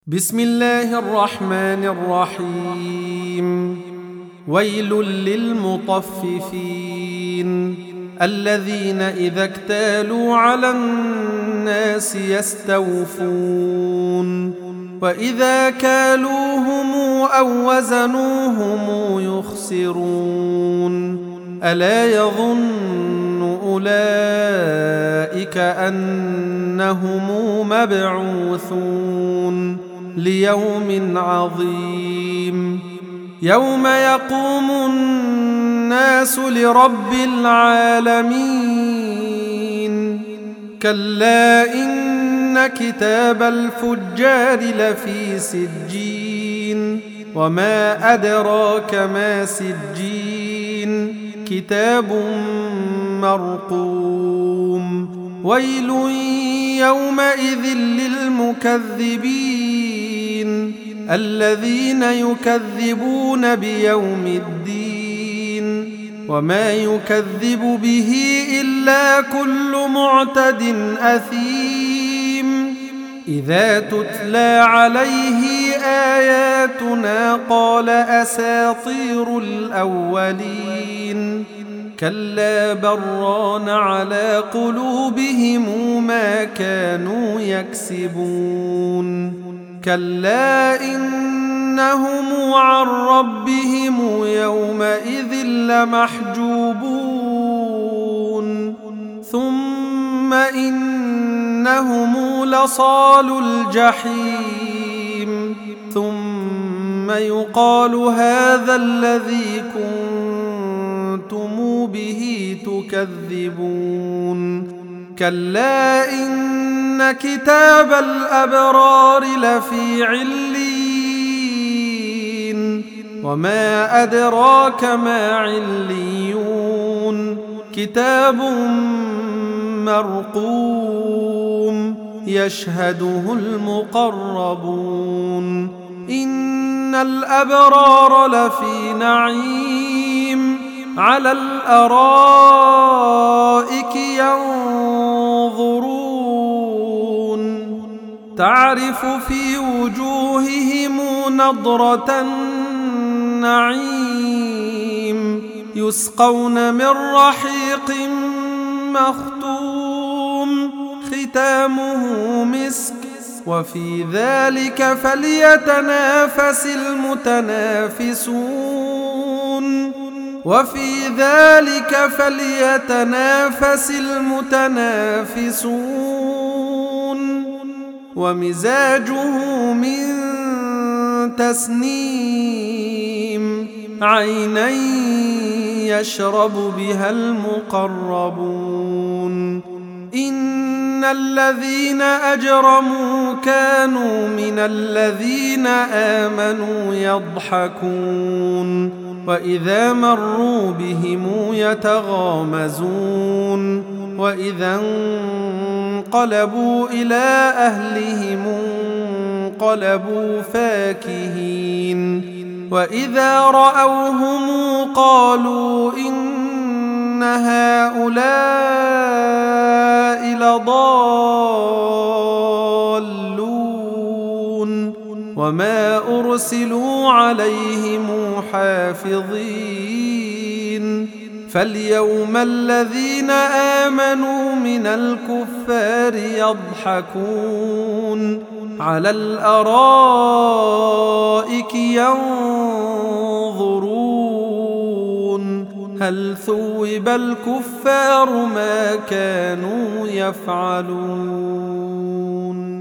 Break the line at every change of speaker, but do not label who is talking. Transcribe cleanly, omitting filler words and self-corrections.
بسم الله الرحمن الرحيم. ويل للمطففين الذين إذا اكتالوا على الناس يستوفون وإذا كالوهم أو وزنوهم يخسرون. ألا يظن أولئك أنهم مبعوثون ليوم عظيم يوم يقوم الناس لرب العالمين. كلا إن كتاب الفجار لفي سجين وما أدراك ما سجين كتاب مرقوم. ويل يومئذ للمكذبين الذين يكذبون بيوم الدين وما يكذب به إلا كل معتد أثيم. إذا تتلى عليه آياتنا قال أساطير الأولين. كلا بران على قلوبهم ما كانوا يكسبون. كلا إنهم عن ربهم يومئذ لمحجوبون. ثم إنهم لصال الجحيم. ثم يقال هذا الذي كنتم به تكذبون. كلا إن كتاب الأبرار لفي عليين وما أدراك ما عليون. كتاب مرقوم يشهده المقربون. إن الأبرار لفي نعيم على الأرائك ينظرون تعرف في وجوههم نضرة النعيم. يسقون من رحيق مختوم ختامه مسك وفي ذلك فليتنافس المتنافسون. ومزاجه من تسنيم. عينا يشرب بها المقربون. إن الذين أجرموا كانوا من الذين آمنوا يضحكون وإذا مروا بهم يتغامزون. وإذا انقلبوا إلى أهلهم انقلبوا فاكهين. وإذا رأوهم قالوا إن هؤلاء لضالون وما أرسلوا عليهم حافظين. فاليوم الذين آمنوا من الكفار يضحكون على الأرائك ينظرون هل ثوب الكفار ما كانوا يفعلون.